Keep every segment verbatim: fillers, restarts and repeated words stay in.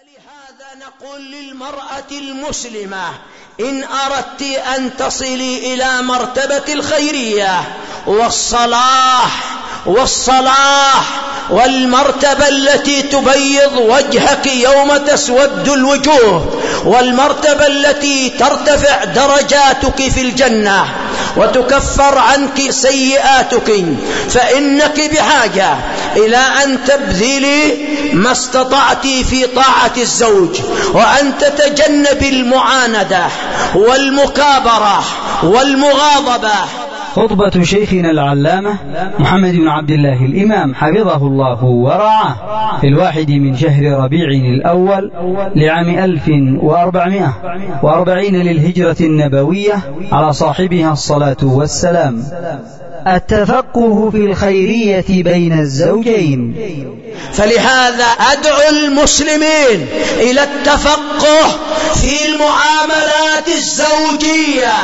فلهذا نقول للمرأة المسلمة: إن أردت أن تصلي إلى مرتبة الخيرية والصلاح والصلاح والمرتبة التي تبيض وجهك يوم تسود الوجوه، والمرتبة التي ترتفع درجاتك في الجنة وتكفر عنك سيئاتك، فإنك بحاجة إلى أن تبذلي ما استطعت في طاعة الزوج، وأن تتجنب المعاندة والمكابرة والمغاضبة. خطبة شيخنا العلامة محمد بن عبد الله الإمام حفظه الله ورعاه في الواحد من شهر ربيع الأول لعام ألف وأربعمائة وأربعين للهجرة النبوية على صاحبها الصلاة والسلام. التفقه في الخيرية بين الزوجين. فلهذا أدعو المسلمين إلى التفقه في المعاملات الزوجية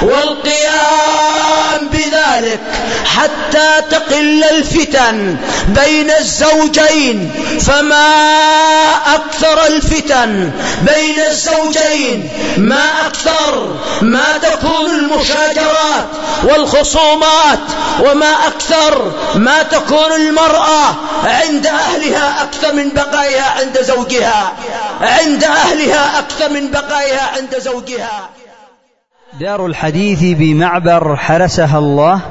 والقيام بذلك حتى تقل الفتن بين الزوجين، فما أكثر الفتن بين الزوجين، ما أكثر ما تكون المشاجرات والخصومات، وما أكثر ما تكون المرأة عند أهلها أكثر من بقائها عند زوجها، عند أهلها أكثر من بقائها عند زوجها. دار الحديث بمعبر حرسها الله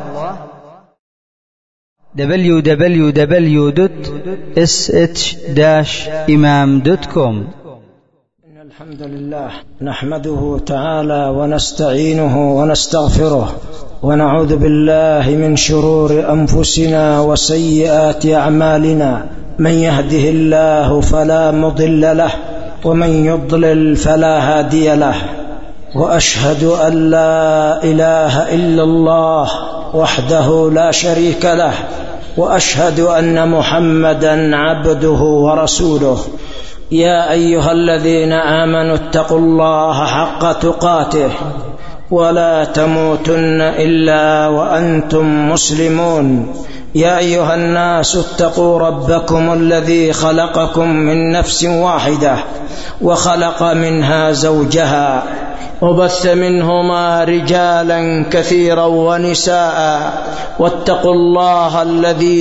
دبليو دبليو دبليو دوت اس اتش داش إمام دوت كوم. إن الحمد لله نحمده تعالى ونستعينه ونستغفره، ونعوذ بالله من شرور أنفسنا وسيئات أعمالنا. من يهده الله فلا مضل له، ومن يضلل فلا هادي له. وأشهد أن لا إله إلا الله وحده لا شريك له، وأشهد أن محمدا عبده ورسوله. يا أيها الذين آمنوا اتقوا الله حق تقاته ولا تموتن إلا وأنتم مسلمون. يا أيها الناس اتقوا ربكم الذي خلقكم من نفس واحدة وخلق منها زوجها وبث منهما رجالا كثيرا ونساء، واتقوا الله الذي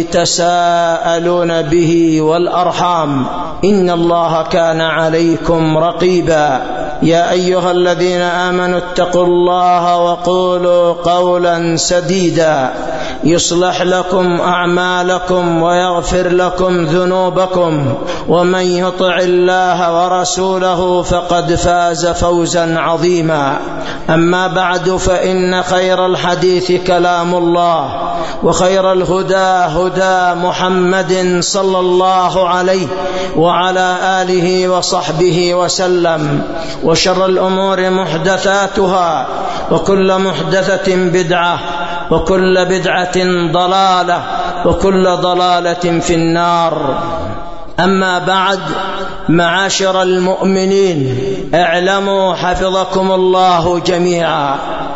تساءلون به والأرحام، إن الله كان عليكم رقيبا. يا أيها الذين آمنوا اتقوا الله وقولوا قولا سديدا يصلح لكم أعمالكم ويغفر لكم ذنوبكم، ومن يطع الله ورسوله فقد فاز فوزا عظيما. أما بعد، فإن خير الحديث كلام الله، وخير الهدى هدى محمد صلى الله عليه وعلى آله وصحبه وسلم. وشر الأمور محدثاتها، وكل محدثة بدعة، وكل بدعة ضلالة، وكل ضلالة في النار. أما بعد، معاشر المؤمنين، اعلموا حفظكم الله جميعا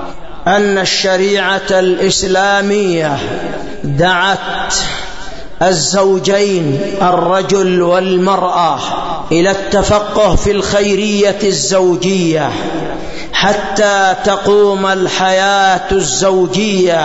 أن الشريعة الإسلامية دعت الزوجين الرجل والمرأة إلى التفقه في الخيرية الزوجية حتى تقوم الحياة الزوجية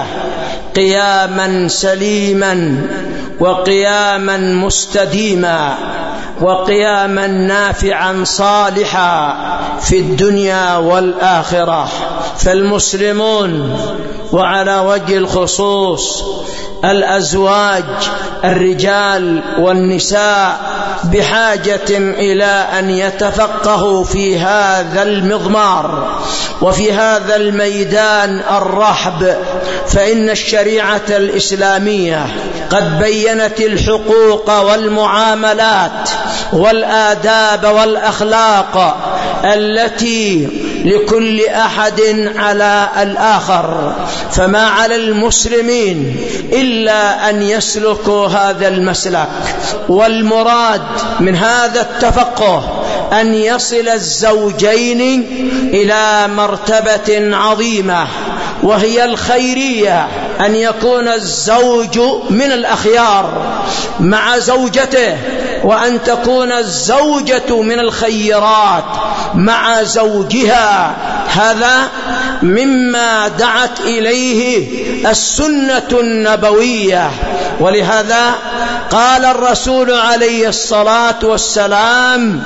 قياما سليما، وقياما مستديما، وقياما نافعا صالحا في الدنيا والآخرة. فالمسلمون، وعلى وجه الخصوص الأزواج الرجال والنساء، بحاجة إلى أن يتفقهوا في هذا المضمار وفي هذا الميدان الرحب. فإن الشريعة الإسلامية قد بيّنت الحقوق والمعاملات والآداب والأخلاق التي لكل أحد على الآخر، فما على المسلمين إلا أن يسلكوا هذا المسلك. والمراد من هذا التفقه أن يصل الزوجين إلى مرتبة عظيمة، وهي الخيرية، أن يكون الزوج من الأخيار مع زوجته وأن تكون الزوجة من الخيرات مع زوجها، هذا مما دعت إليه السنة النبوية. ولهذا قال الرسول عليه الصلاة والسلام: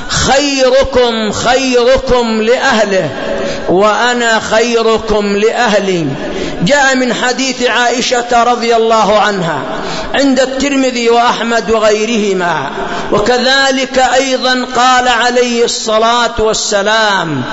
خيركم خيركم لأهله وأنا خيركم لأهلي. جاء من حديث عائشة رضي الله عنها عند الترمذي وأحمد وغيرهما، وكذلك أيضا قال عليه الصلاة والسلام: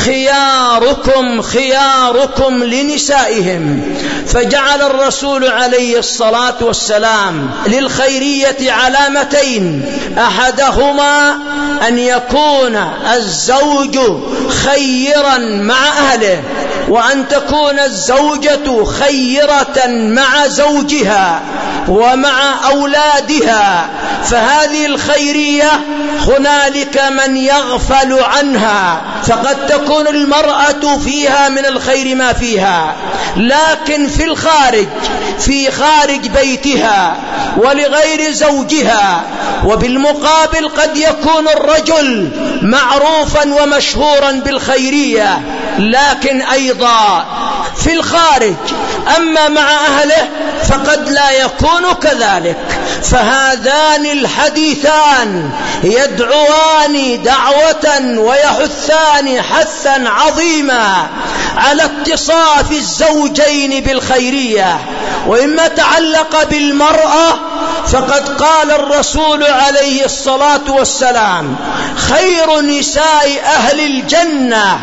خياركم خياركم لنسائهم. فجعل الرسول عليه الصلاة والسلام للخيرية علامتين: أحدهما أن يكون الزوج خيرا مع أهله، وأن تكون الزوجة خيرة مع زوجها ومع أولادها. فهذه الخيرية هنالك من يغفل عنها، فقد تكون المرأة فيها من الخير ما فيها، لكن في الخارج، في خارج بيتها ولغير زوجها. وبالمقابل قد يكون الرجل معروفا ومشهورا بالخيرية، لكن أيضا في الخارج، أما مع أهله فقد لا يكون كذلك. فهذان الحديثان يدعوان دعوة ويحثان حثا عظيما على اتصاف الزوجين بالخيرية. وإما تعلق بالمرأة فقد قال الرسول عليه الصلاة والسلام: خير نساء أهل الجنة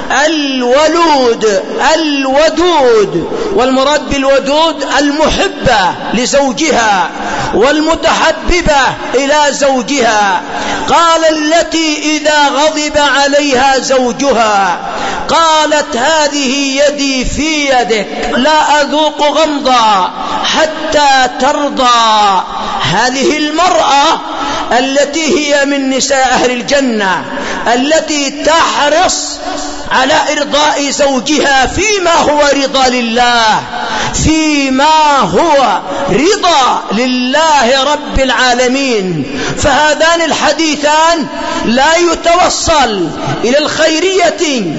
الولود الودود، والمراد بالودود المحبة لزوجها والمتحببة إلى زوجها. قال: التي إذا غضب عليها زوجها قالت: هذه يدي في يدك لا أذوق غمضا حتى ترضى. هذه المرأة التي هي من نساء أهل الجنة، التي تحرص على إرضاء زوجها فيما هو رضا لله، فيما هو رضا لله رب العالمين. فهذان الحديثان لا يتوصل إلى الخيرية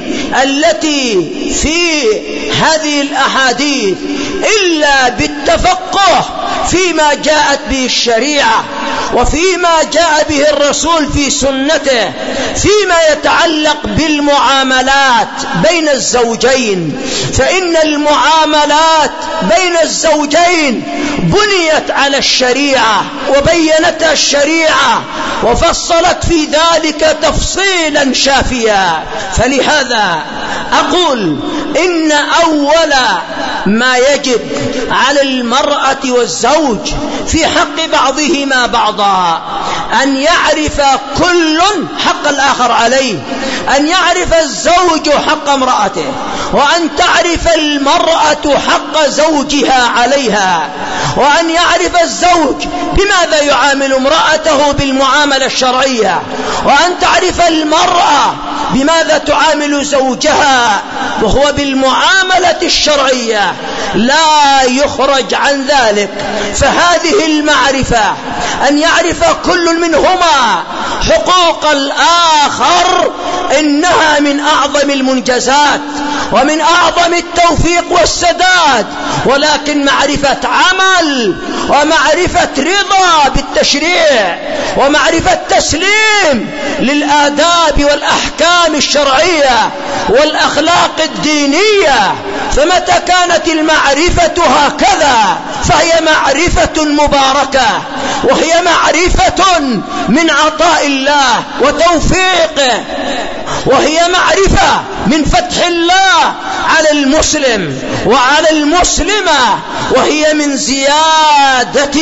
التي في هذه الأحاديث إلا بالتفقه فيما جاءت به الشريعة وفيما جاء به الرسول في سنته، فيما يتعلق بالمعاملات بين الزوجين. فإن المعاملات بين الزوجين بنيت على الشريعة وبينتها الشريعة وفصلت في ذلك تفصيلا شافيا. فلهذا أقول إن أول ما يجب على المرأة والزوج في حق بعضهما بعضا أن يعرف كل حق الآخر عليه، أن يعرف الزوج حق امرأته، وأن تعرف المرأة حق زوجها عليها، وأن يعرف الزوج بماذا يعامل امرأته بالمعاملة الشرعية، وأن تعرف المرأة بماذا تعامل زوجها وهو بالمعاملة الشرعية، لا يخرج عن ذلك. فهذه المعرفة أن يعرف كل منهما حقوق الآخر إنها من أعظم المنجزات ومن أعظم التوفيق والسداد، ولكن معرفة عمل ومعرفة رضا بالتشريع ومعرفة تسليم للآداب والأحكام الشرعية والأخلاق الدينية. فمتى كانت المعرفة هكذا فهي معرفة مباركة، وهي معرفة من عطاء الله وتوفيقه، وهي معرفة من فتح الله على المسلم وعلى المسلمة، وهي من زيادة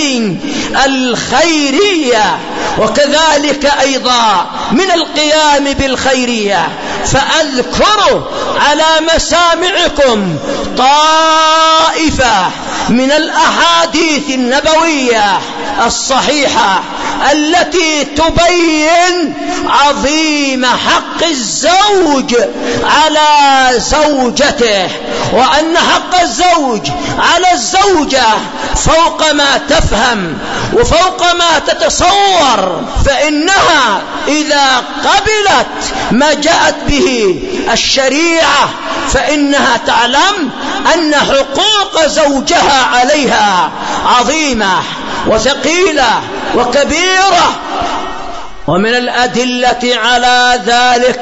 الخيرية، وكذلك أيضا من القيام بالخيرية. فأذكر على مسامعكم طائفة من الأحاديث النبوية الصحيحة التي تبين عظيم حق الزوج على زوجته، وأن حق الزوج على الزوجة فوق ما تفهم وفوق ما تتصور، فإنها إذا قبلت ما جاءت به الشريعة فإنها تعلم أن حقوق زوجها عليها عظيمة وثقيلة وكبيرة. ومن الأدلة على ذلك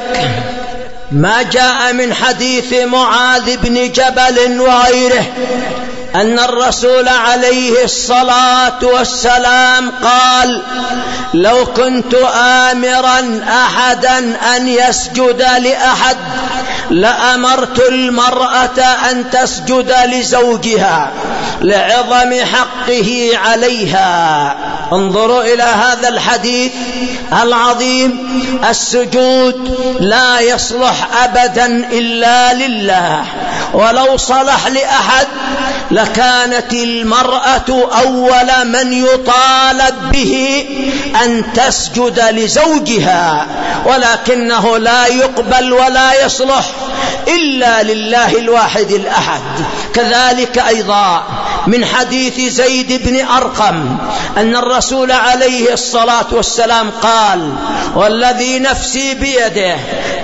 ما جاء من حديث معاذ بن جبل وغيره أن الرسول عليه الصلاة والسلام قال: لو كنت آمرا أحدا أن يسجد لأحد لأمرت المرأة أن تسجد لزوجها لعظم حقه عليها. انظروا إلى هذا الحديث العظيم. السجود لا يصلح أبدا إلا لله، ولو صلح لأحد لكانت المرأة أول من يطالب به أن تسجد لزوجها، ولكنه لا يقبل ولا يصلح إلا لله الواحد الأحد. كذلك أيضا من حديث زيد بن أرقم أن الرسول عليه الصلاة والسلام قال: والذي نفسي بيده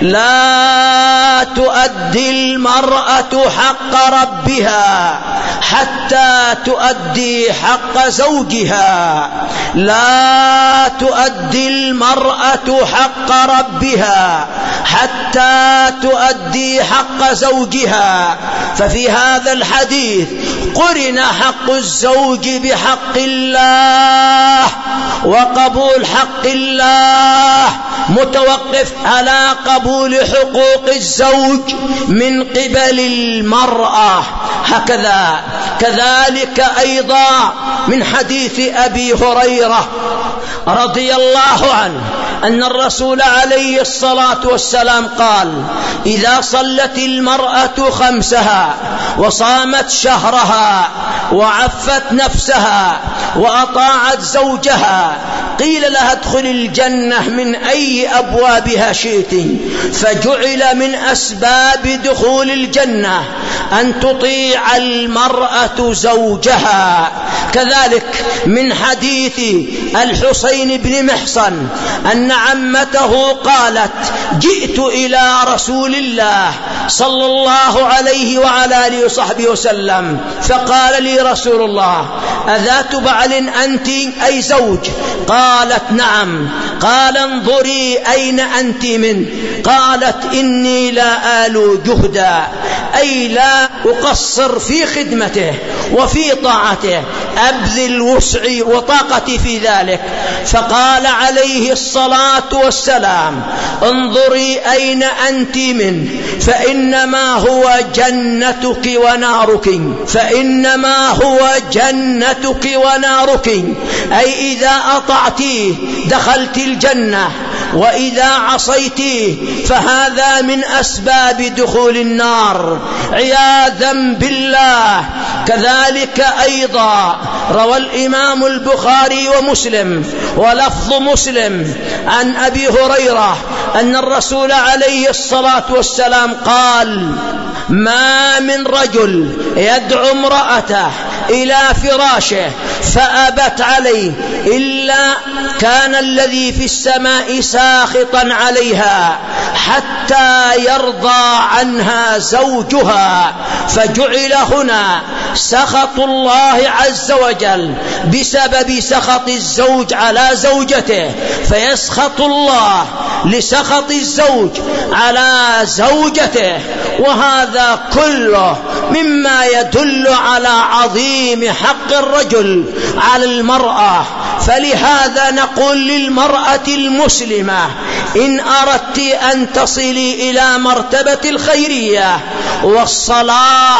لا تؤدي المرأة حق ربها حتى تؤدي حق زوجها، لا تؤدي المرأة حق ربها حتى تؤدي حق زوجها. ففي هذا الحديث قرن حق الزوج بحق الله، وقبول حق الله متوقف على قبول حقوق الزوج من قبل المرأة. هكذا كذلك أيضا من حديث أبي هريرة رضي الله عنه أن الرسول عليه الصلاة والسلام قال: إذا صلت المرأة خمسها وصامت شهرها وعفت نفسها وأطاعت زوجها قيل لها ادخل الجنة من أي أبوابها شئت، فجعل من أسباب دخول الجنة أن تطيع المرأة زوجها. كذلك من حديث الحسين بن محصن أن عمته قالت: جئت إلى رسول الله صلى الله عليه وعلى آله وصحبه وسلم فقال لي رسول الله: أذات بعل أنت أي زوج؟ قالت: نعم. قال: انظري أين أنت منه؟ قالت: إني لا آل جهدا، أي لا أقصر في خدمته وفي طاعته، أبذل وسعي وطاقتي في ذلك. فقال عليه الصلاة والسلام: انظري أين أنت منه، فإنما هو جنتك ونارك، فإنما هو جنتك ونارك، أي إذا أطعتيه دخلت الجنة، وإذا عصيتيه فهذا من أسباب دخول النار عياذا بالله. كذلك أيضا روى الإمام البخاري ومسلم ولفظ مسلم عن أبي هريرة أن الرسول عليه الصلاة والسلام قال: ما من رجل يدعو امرأته إلى فراشه فأبت عليه إلا كان الذي في السماء ساخطا عليها حتى يرضى عنها زوجها. فجعل هنا سخط الله عز وجل بسبب سخط الزوج على زوجته، فيسخط الله لسخط الزوج على زوجته، وهذا كله مما يدل على عظيم حق الرجل على المرأة. فلهذا نقول للمرأة المسلمة: إن أردت أن تصلي إلى مرتبة الخيرية والصلاح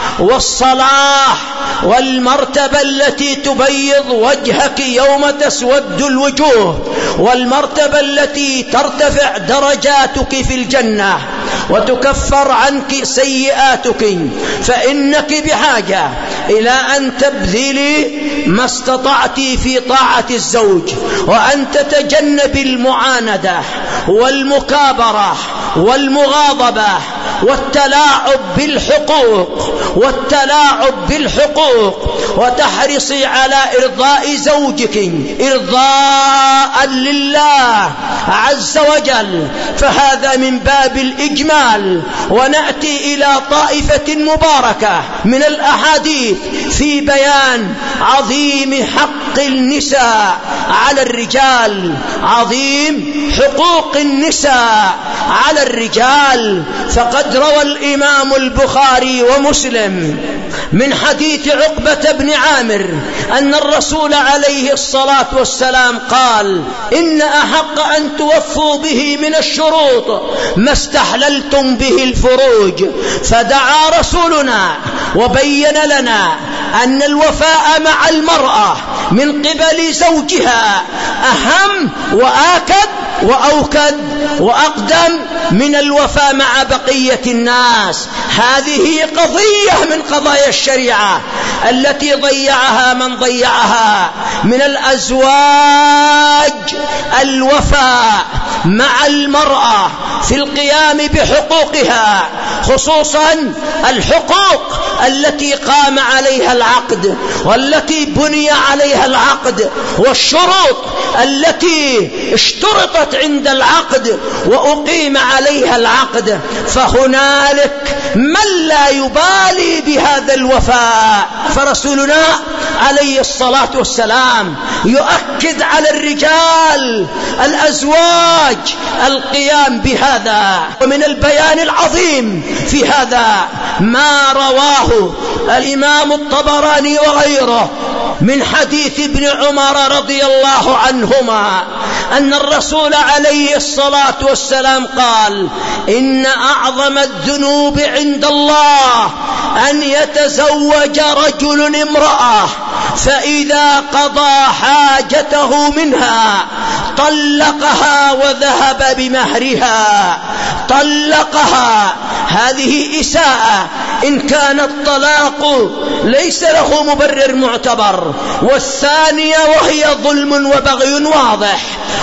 والصلاح والمرتبة التي تبيض وجهك يوم تسود الوجوه، والمرتبة التي ترتفع درجاتك في الجنة وتكفر عنك سيئاتك، فإنك بحاجة إلى أن تبذلي ما استطعت في طاعة الزوج، وأن تتجنب المعاندة والمكابرة والمغاضبة والتلاعب بالحقوق والتلاعب بالحقوق وتحرصي على إرضاء زوجك إرضاء لله عز وجل، فهذا من باب الإجمال. ونأتي إلى طائفة مباركة من الأحاديث في بيان عظيم حق النساء على الرجال، عظيم حقوق النساء على الرجال. فقد روى الإمام البخاري ومسلم من حديث عقبة بن عامر أن الرسول عليه الصلاة والسلام قال: إن أحق أن توفوا به من الشروط ما استحللتم به الفروج. فدعا رسولنا وبين لنا أن الوفاء مع المرأة من قبل زوجها أهم وآكد وأوكد وأقدم من الوفاء مع بقية الناس. هذه قضية من قضايا الشريعة التي ضيعها من ضيعها من الأزواج، الوفاء مع المرأة في القيام بحقوقها، خصوصا الحقوق التي قام عليها العقد والتي بني عليها العقد، والشروط التي اشترطت عند العقد وأقيم عليها العقد. فهنالك من لا يبالي بهذا الوفاء، فرسولنا عليه الصلاة والسلام يؤكد على الرجال الأزواج القيام بهذا. ومن البيان العظيم في هذا ما رواه الإمام الطبراني وغيره من حديث ابن عمر رضي الله عنهما أن الرسول عليه الصلاة والسلام قال: إن أعظم الذنوب عند الله أن يتزوج رجل امرأة فإذا قضى حاجته منها طلقها وذهب بمهرها. طلقها، هذه إساءة إن كان الطلاق ليس له مبرر معتبر، والثانية وهي ظلم وبغي واضح.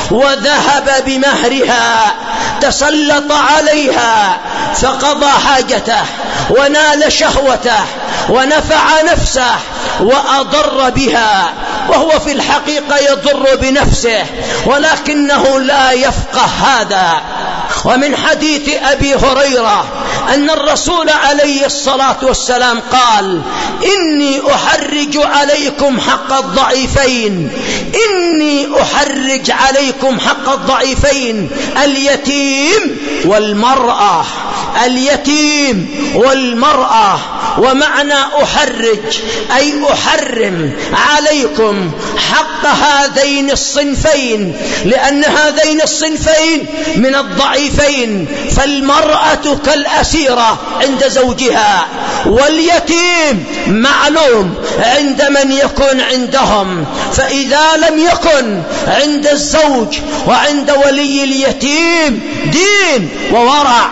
وذهب بمهرها، تسلط عليها فقضى حاجته ونال شهوته ونفع نفسه وأضر بها، وهو في الحقيقة يضر بنفسه ولكنه لا يفقه هذا. ومن حديث أبي هريرة أن الرسول عليه الصلاة والسلام قال: إني أحرج عليكم حق الضعيفين، إني أحرج عليكم حق الضعيفين اليتيم والمرأة. اليتيم والمرأة، ومعنى أحرج أي أحرم عليكم حق هذين الصنفين، لأن هذين الصنفين من الضعيفين، فالمرأة كالأسيرة عند زوجها، واليتيم معلوم عند من يكون عندهم. فإذا لم يكن عند الزوج وعند ولي اليتيم دين وورع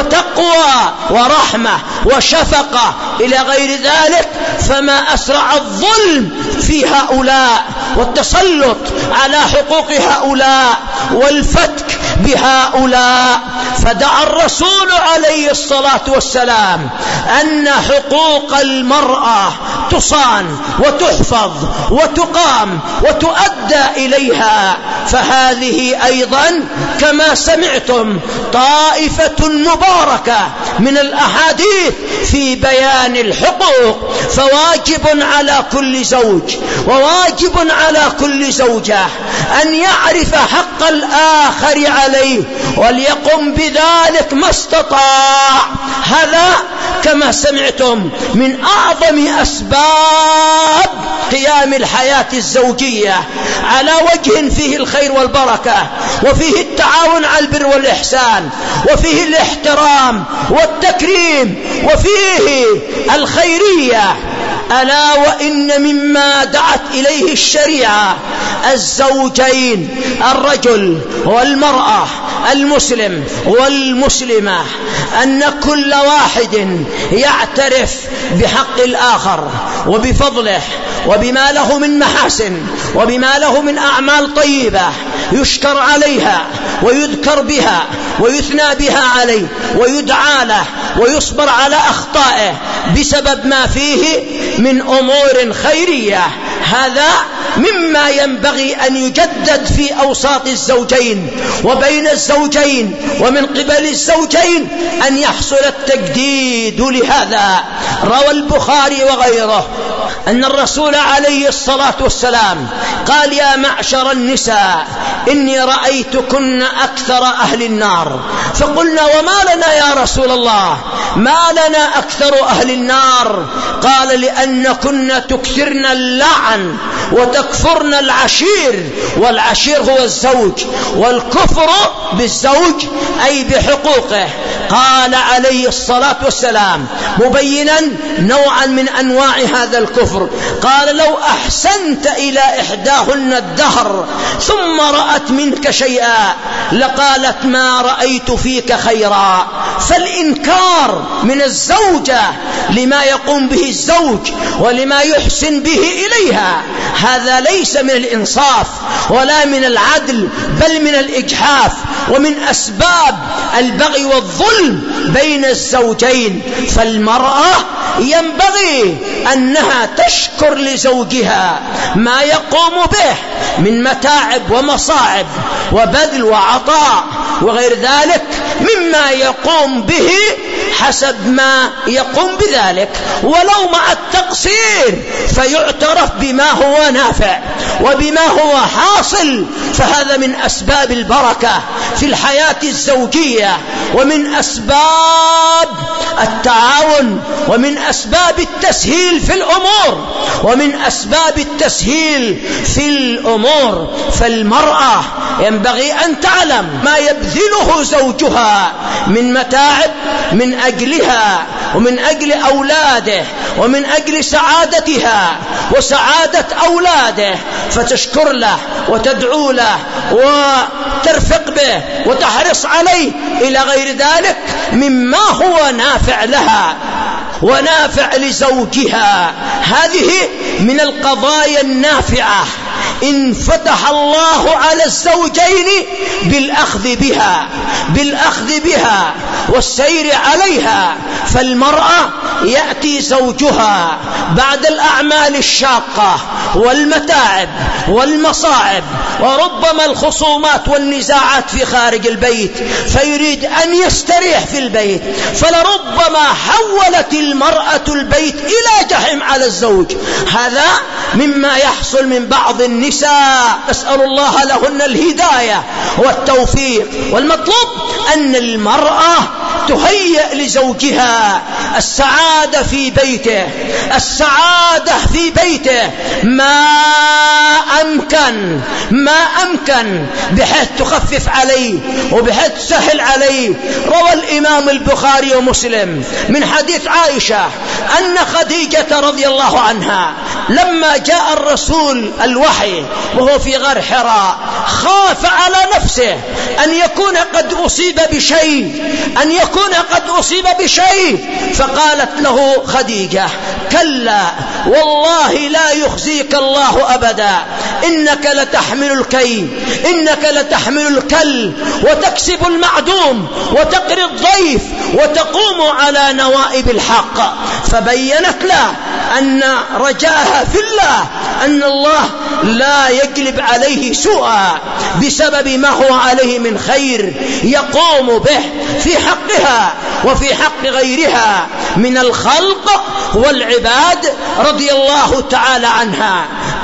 وتقوى ورحمة وشفقة إلى غير ذلك، فما أسرع الظلم في هؤلاء والتسلط على حقوق هؤلاء والفتك بهؤلاء. فدعا الرسول عليه الصلاة والسلام أن حقوق المرأة تصان وتحفظ وتقام وتؤدى إليها. فهذه أيضا كما سمعتم طائفة مباركة من الأحاديث في بيان الحقوق. فواجب على كل زوج وواجب على كل زوجة أن يعرف حق الآخر عليه وليقم بذلك ما استطاع. هذا كما سمعتم من أعظم أسباب قيام الحياة الزوجية على وجه فيه الخير والبركة، وفيه التعاون على البر والإحسان، وفيه الاحترام والتكريم، وفيه الخيرية. ألا وإن مما دعت إليه الشريعة الزوجين، الرجل والمرأة، المسلم والمسلمة، أن كل واحد يعترف بحق الآخر وبفضله وبما له من محاسن وبما له من أعمال طيبة يشكر عليها ويذكر بها ويثنى بها عليه ويدعى له ويصبر على أخطائه بسبب ما فيه من أمور خيرية. هذا مما ينبغي أن يجدد في أوساط الزوجين وبين الزوجين ومن قبل الزوجين، أن يحصل التجديد لهذا. روى البخاري وغيره أن الرسول عليه الصلاة والسلام قال: يا معشر النساء إني رأيتكن أكثر أهل النار. فقلنا: وما لنا يا رسول الله، ما لنا أكثر أهل النار؟ قال: لأنكن تكثرن اللعن وتكفرن العشير، والعشير هو الزوج، والكفر بالزوج أي بحقوقه. قال عليه الصلاة والسلام مبينا نوعا من أنواع هذا الكفر، قال: لو أحسنت إلى إحداهن الدهر ثم رأت منك شيئا لقالت ما رأيت فيك خيرا. فالإنكار من الزوجة لما يقوم به الزوج ولما يحسن به إليها هذا ليس من الإنصاف ولا من العدل، بل من الإجحاف ومن أسباب البغي والظلم بين الزوجين. فالمرأة ينبغي أنها تشكر لزوجها ما يقوم به من متاعب ومصاعب وبذل وعطاء وغير ذلك مما يقوم به حسب ما يقوم بذلك، ولو مع التقصير فيعترف بما هو نافع وبما هو حاصل. فهذا من أسباب البركة في الحياة الزوجية، ومن أسباب التعاون، ومن أسباب التسهيل في الأمور، ومن أسباب التسهيل في الأمور. فالمرأة ينبغي أن تعلم ما يبذله زوجها من متاعب من أجلها ومن أجل أولاده ومن أجل سعادتها وسعادة أولاده، فتشكر له وتدعو له وترفق به وتحرص عليه إلى غير ذلك مما هو نافع لها ونافع لزوجها. هذه من القضايا النافعة إن فتح الله على الزوجين بالأخذ بها بالأخذ بها والسير عليها. فالمرأة يأتي زوجها بعد الأعمال الشاقة والمتاعب والمصاعب وربما الخصومات والنزاعات في خارج البيت، فيريد أن يستريح في البيت، فلربما حولت المرأة البيت إلى جحيم على الزوج. هذا مما يحصل من بعض النساء، أسأل الله لهن الهداية والتوفيق. والمطلوب أن المرأة تهيئ لزوجها السعادة في بيته، السعادة في بيته ما أمكن ما أمكن بحيث تخفف عليه وبحيث تسهل عليه. روى الإمام البخاري ومسلم من حديث عائشة أن خديجة رضي الله عنها لما جاء الرسول الوحي وهو في غار حراء خاف على نفسه أن يكون قد أصيب بشيء أن يكون قد أصيب بشيء فقالت له خديجة: كلا والله لا يخزيك الله أبدا، إنك لتحمل الكي إنك لتحمل الكل وتكسب المعدوم وتقري الضيف وتقوم على نوائب الحق. فبينت له أن رجاها في الله أن الله لا يجلب عليه سوءا بسبب ما هو عليه من خير يقوم به في حقها وفي حق غيرها من الخلق والعباد رضي الله تعالى عنها.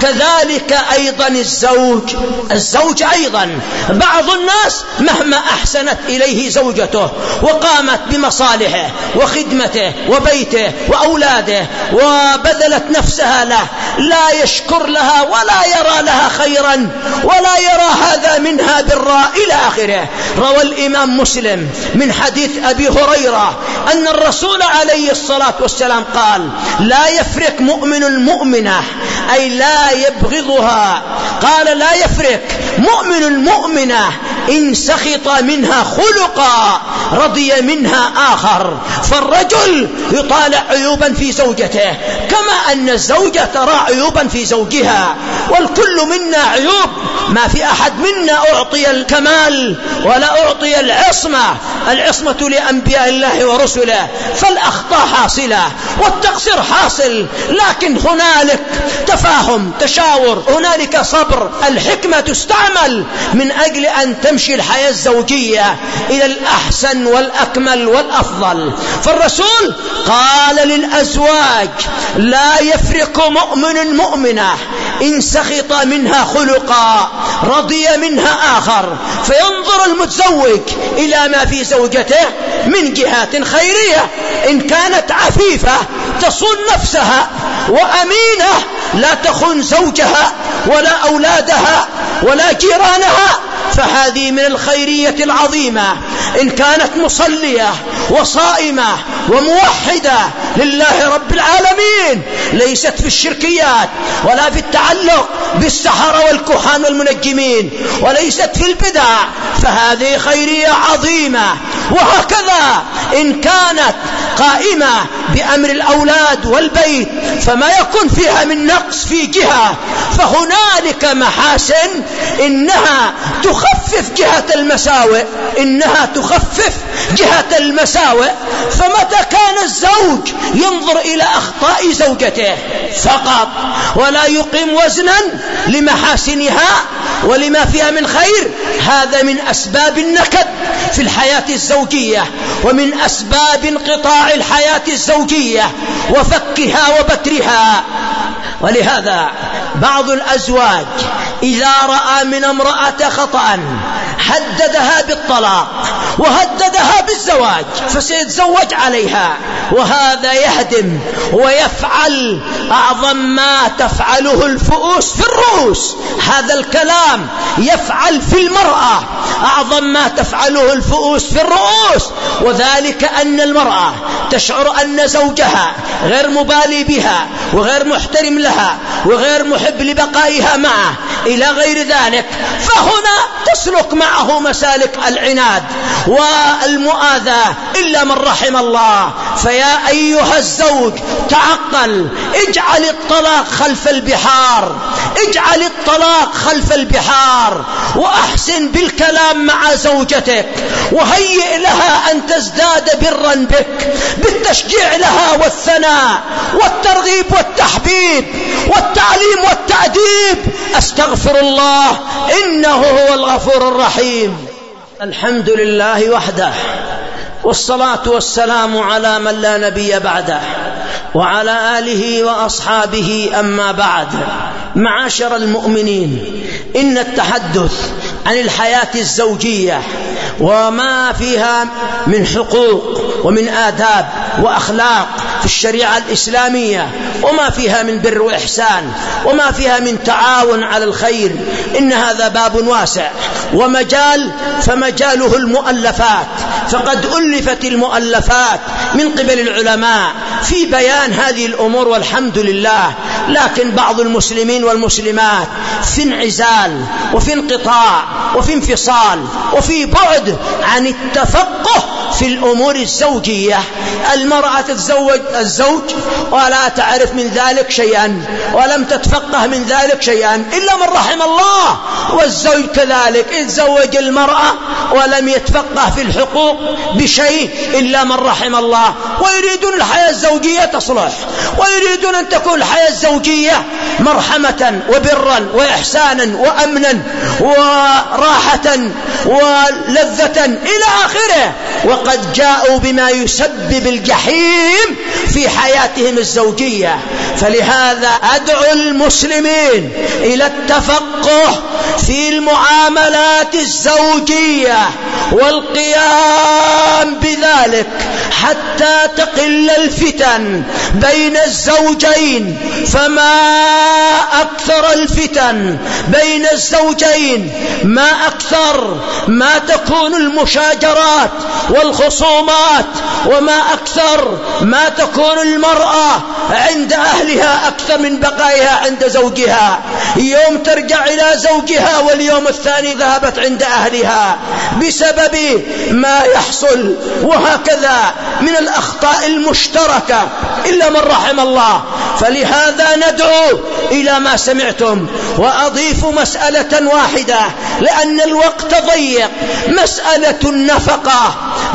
كذلك أيضا الزوج الزوج أيضا بعض الناس مهما أحسنت إليه زوجته وقامت بمصالحه وخدمته وبيته وأولاده وبذلت نفسها له لا يشكر لها ولا يرى لها خيرا ولا يرى هذا منها برا إلى آخره. روى الإمام مسلم من حديث أبي هريرة أن الرسول عليه الصلاة والسلام قال: لا يفرق مؤمن المؤمنة، أي لا يبغضها. قال: لا يفرق مؤمن المؤمنة إن سخط منها خلقا رضي منها آخر. فالرجل يطالع عيوبا في زوجته كما أن الزوجة ترى عيوبا في زوجها، والكل منا عيوب، ما في أحد منا أعطي الكمال ولا أعطي العصمة. العصمة لأنبياء الله ورسله، فالأخطاء حاصلة والتقصير حاصل، لكن هنالك تفاهم تشاور، هنالك صبر، الحكمة تستعمل من أجل أن تمشي الحياة الزوجية إلى الأحسن والأكمل والأفضل. فالرسول قال للأزواج: لا يفرق مؤمن مؤمنة إن سخط منها خلقا رضي منها آخر. فينظر المتزوج إلى ما في زوجته من جهات خيرية، إن كانت عفيفة تصون نفسها وأمينة لا تخون زوجها ولا أولادها ولا جيرانها، فهذه من الخيرية العظيمة. إن كانت مصلية وصائمة وموحدة لله رب العالمين، ليست في الشركيات ولا في التعلق بالسحرة والكهان والمنجمين، وليست في البدع، فهذه خيرية عظيمة. وهكذا إن كانت قائمة بأمر الأولاد والبيت فما يكون فيها من نقص في جهة، فهنالك محاسن إنها تخفف جهة المساوئ إنها تخفف جهة المساوئ. فمتى كان الزوج ينظر إلى أخطاء زوجته فقط ولا يقيم وزنا لمحاسنها ولما فيها من خير، هذا من أسباب النكد في الحياة الزوجية ومن أسباب انقطاع الحياة الزوجية وفكها وبترها. ولهذا بعض الأزواج إذا رأى من امرأة خطأ حددها بالطلاق وهددها بالزواج فسيتزوج عليها، وهذا يهدم ويفعل أعظم ما تفعله الفؤوس في الرؤوس. هذا الكلام يفعل في المرأة أعظم ما تفعله الفؤوس في الرؤوس، وذلك أن المرأة تشعر أن زوجها غير مبالي بها وغير محترم لها وغير محب لبقائها معه إلى غير ذلك، فهنا تسلك معه مسالك العناد والمؤاذاة إلا من رحم الله. فيا أيها الزوج تعقل، اجعل الطلاق خلف البحار، اجعل الطلاق خلف البحار، وأحسن بالكلام مع زوجتك، وهيئ لها أن تزداد برا بك بالتشجيع لها والثناء والترغيب والتحبيب والتعليم والتأديب. أستغفر الله إنه هو الغفور الرحيم. الحمد لله وحده، والصلاة والسلام على من لا نبي بعده، وعلى آله وأصحابه. أما بعد، معاشر المؤمنين، إن التحدث عن الحياة الزوجية وما فيها من حقوق ومن آداب وأخلاق في الشريعة الإسلامية، وما فيها من بر وإحسان، وما فيها من تعاون على الخير، إن هذا باب واسع ومجال، فمجاله المؤلفات، فقد ألفت المؤلفات من قبل العلماء في بيان هذه الأمور والحمد لله. لكن بعض المسلمين والمسلمات في انعزال وفي انقطاع وفي انفصال وفي بعد عن التفقه في الأمور الزوجية. المرأة تتزوج الزوج ولا تعرف من ذلك شيئا ولم تتفقه من ذلك شيئا إلا من رحم الله، والزوج كذلك يتزوج المرأة ولم يتفقه في الحقوق بشيء إلا من رحم الله، ويريدون الحياة الزوجية تصلح، ويريدون أن تكون الحياة الزوجية مرحمة وبرا وإحسانا وأمنا وراحة ولذة إلى آخره، وقد جاءوا بما يسبب الجحيم في حياتهم الزوجية. فلهذا أدعو المسلمين إلى التفقه في المعاملات الزوجية والقيام بذلك حتى تقل الفتن بين الزوجين. فما أكثر الفتن بين الزوجين، ما أكثر ما تكون المشاجرات والخصومات، وما أكثر ما تكون المرأة عند أهلها أكثر من بقائها عند زوجها. يوم ترجع إلى زوجها واليوم الثاني ذهبت عند أهلها بسبب ما يحصل، وهكذا من الأخطاء المشتركة إلا من رحم الله. فلهذا ندعو إلى ما سمعتم، وأضيف مسألة واحدة لأن الوقت ضيق. مسألة النفقة،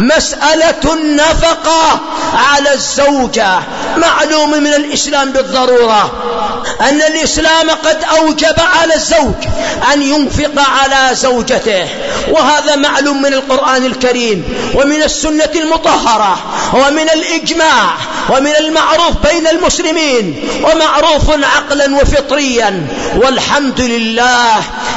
مسألة النفقة على الزوجة. معلوم من الإسلام بالضرورة أن الإسلام قد أوجب على الزوج أن ينفق على زوجته، وهذا معلوم من القرآن الكريم ومن السنة المطهرة ومن الإجماع ومن المعروف بين المسلمين، ومعروف عقلا وفطريا والحمد لله.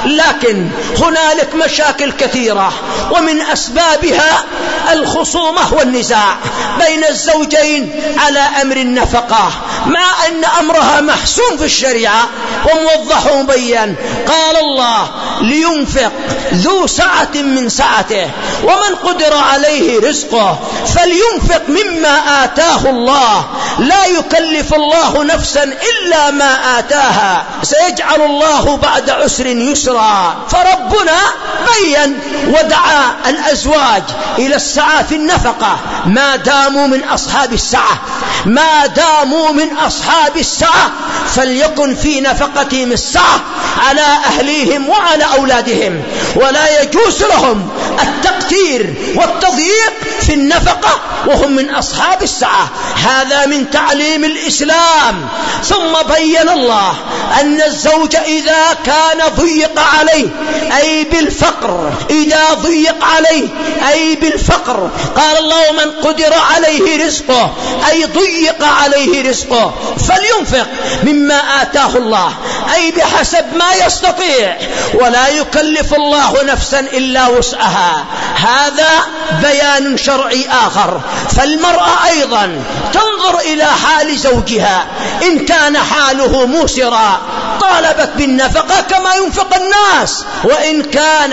لكن هنالك مشاكل كثيرة، ومن أسبابها الخصومة والنزاع بين الزوجين على أمر النفقة، مع أن أمرها محسوم في الشريعة وموضح ومبين. قال الله: لينفق ذو سعة من سعته ومن قدر عليه رزقه فلينفق مما آتاه الله لا يكلف الله نفسا إلا ما آتاها سيجعل الله بعد عسر يسرا. فربنا بين ودعا الأزواج إلى السعة في النفقة ما داموا من أصحاب السعة، ما داموا من أصحاب السعة فليكن في نفقتهم السعة على أهليهم وعلى أولادهم، ولا يجوز لهم التقتير والتضييق في النفقة وهم من أصحاب السعة. هذا من تعليم الإسلام. ثم بين الله أن الزوج إذا كان ضيق عليه أي بالفقر، إذا ضيق عليه أي بالفقر، قال الله: من قدر عليه رزقه أي ضيق عليه رزقه فلينفق مما آتاه الله أي بحسب ما يستطيع، ولا يكلف الله نفسا إلا وسعها. هذا بيان شرعي آخر. فالمرأة أيضا تنظر إلى حال زوجها، إن كان حاله موسرا طالبت بالنفقة كما ينفق الناس، وإن كان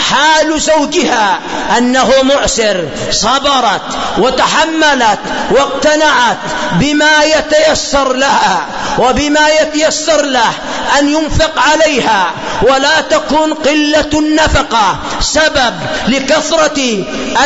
حال زوجها أنه معسر صبرت وتحملت واقتنعت بما يتيسر لها وبما يتيسر له أن ينفق عليها، ولا تكون قلة النفقة سبب لكثرة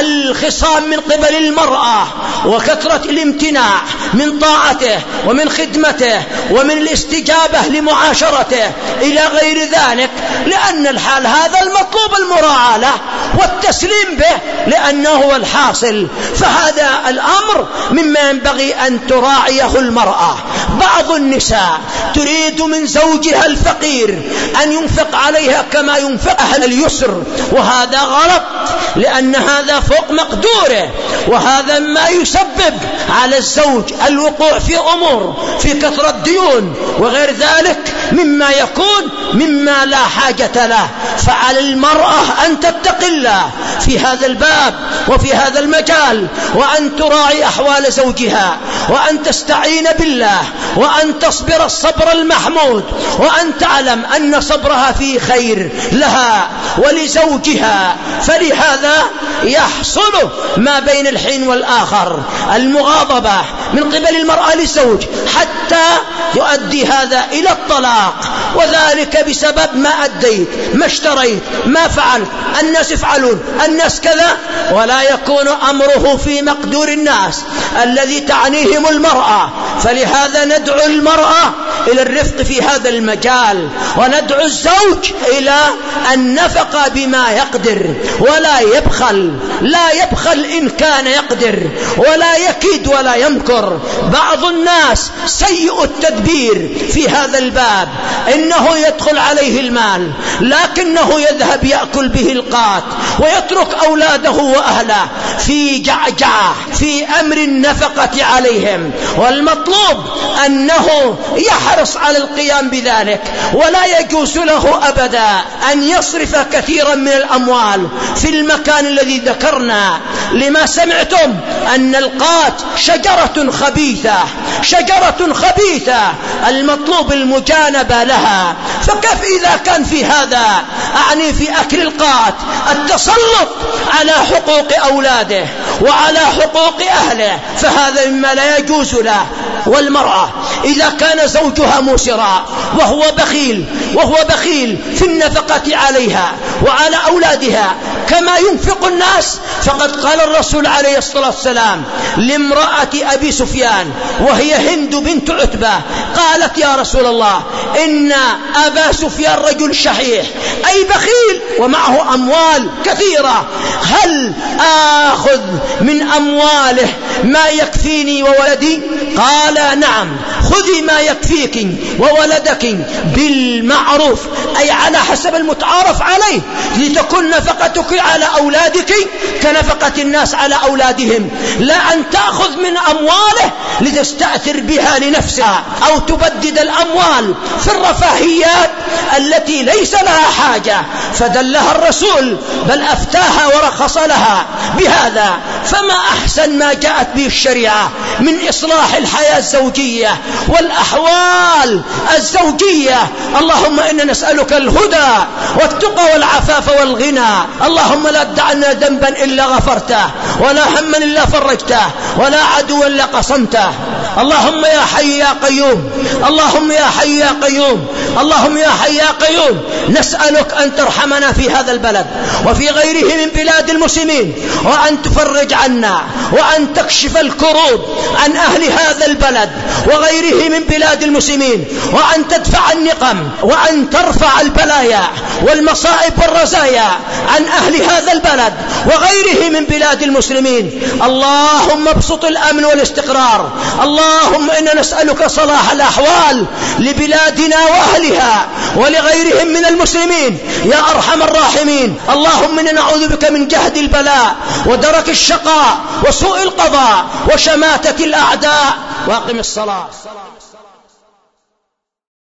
الخصام من قبل المرأة وكثرة الامتناع من طاعته ومن خدمته ومن الاستجابة لمعاشرته إلى غير ذلك، لأن الحال هذا المطلوب المراعاة له والتسليم به لأنه هو الحاصل. فهذا الأمر مما ينبغي أن تراعيه المرأة. بعض النساء تريد من زوجها الفقير أن ينفق عليها كما ينفق أهل اليسر، وهذا غلط، لأن هذا فوق مقدوره، وهذا ما يسبب على الزوج الوقوع في أمور في كثرة ديون وغير ذلك مما يكون مما لا حاجة له. فعلى المرأة أن تتقي الله في هذا الباب وفي هذا المجال، وأن تراعي أحوال زوجها، وأن تستعين بالله، وأن تصبر الصبر المحمود، وأن تعلم أن صبرها فيه خير لها ولزوجها. فلهذا يحصل ما بين الحين والآخر المغاضبة من قبل المرأة للزوج حتى يؤدي هذا إلى الطلاق، وذلك بسبب ما أديت، ما اشتريت، ما فعلت، الناس يفعلون، الناس كذا، ولا يكون أمره في مقدور الناس الذي تعنيهم المرأة. فلهذا ندعو المرأة إلى الرفق في هذا المجال، وندعو الزوج إلى النفقة بما يقدر، ولا يبخل، لا يبخل إن كان يقدر، ولا يكيد ولا يمكر. بعض الناس سيء التدبير في هذا الباب، إنه يدخل عليه المال لكنه يذهب يأكل به القات ويترك أولاده وأهله في جعجعة في أمر النفقة عليهم. والمطلوب أنه يحرص على القيام بذلك، ولا يجوز له أبدا أن يصرف كثيرا من الأموال في المكان الذي ذكرنا، لما سمعتم أن القات شجرة خبيثة، شجرة خبيثة المطلوب المجانبة لها. فكيف إذا كان في هذا، أعني في أكل القات، التسلط على حقوق أولاده وعلى حقوق أهله، فهذا مما لا يجوز له. والمرأة إذا كان زوجها موسرا وهو بخيل وهو بخيل في النفقة عليها وعلى أولادها كما ينفق الناس، فقد قال الرسول عليه الصلاة والسلام لامرأة أبي سفيان وهي هند بنت عتبة، قالت يا رسول الله إن أبا سفيان رجل شحيح أي بخيل ومعه أموال كثيرة، هل آخذ من أمواله ما يكفيني وولدي؟ قال نعم، خذي ما يكفيك وولدك بالمعروف، أي على حسب المتعارف عليه، لتكون نفقتك على أولادك كنفقة الناس على أولادهم، لا أن تأخذ من أمواله لتستأثر بها لنفسها أو تبدد الأموال في الرفاهيات التي ليس لها حاجة. فدلها الرسول بل أفتاها ورخص لها بهذا. فما أحسن ما جاءت به الشريعة من إصلاح الحياة الزوجية والأحوال الزوجية. اللهم إنا نسألك الهدى والتقى والعفاف والغنى. اللهم لا تدع لنا ذنبا إلا غفرته، ولا هما إلا فرجته، ولا عدوا إلا قصمته. اللهم يا حي يا قيوم، اللهم يا حي يا قيوم، اللهم يا حي يا قيوم، نسألك أن ترحمنا في هذا البلد وفي غيره من بلاد المسلمين، وأن تفرج عنا، وأن تكشف الكروب عن أهل هذا البلد وغيره من بلاد المسلمين، وأن تدفع النقم، وأن ترفع البلايا والمصائب والرزايا عن أهل هذا البلد وغيره من بلاد المسلمين. اللهم ابسط الأمن والاستقرار. اللهم إنا نسألك صلاح الأحوال لبلادنا وأهلها ولغيرهم من المسلمين يا أرحم الراحمين. اللهم إنا نعوذ بك من جهد البلاء ودرك الشقاء وسوء القضاء وشماتة الأعداء. واقم الصلاة.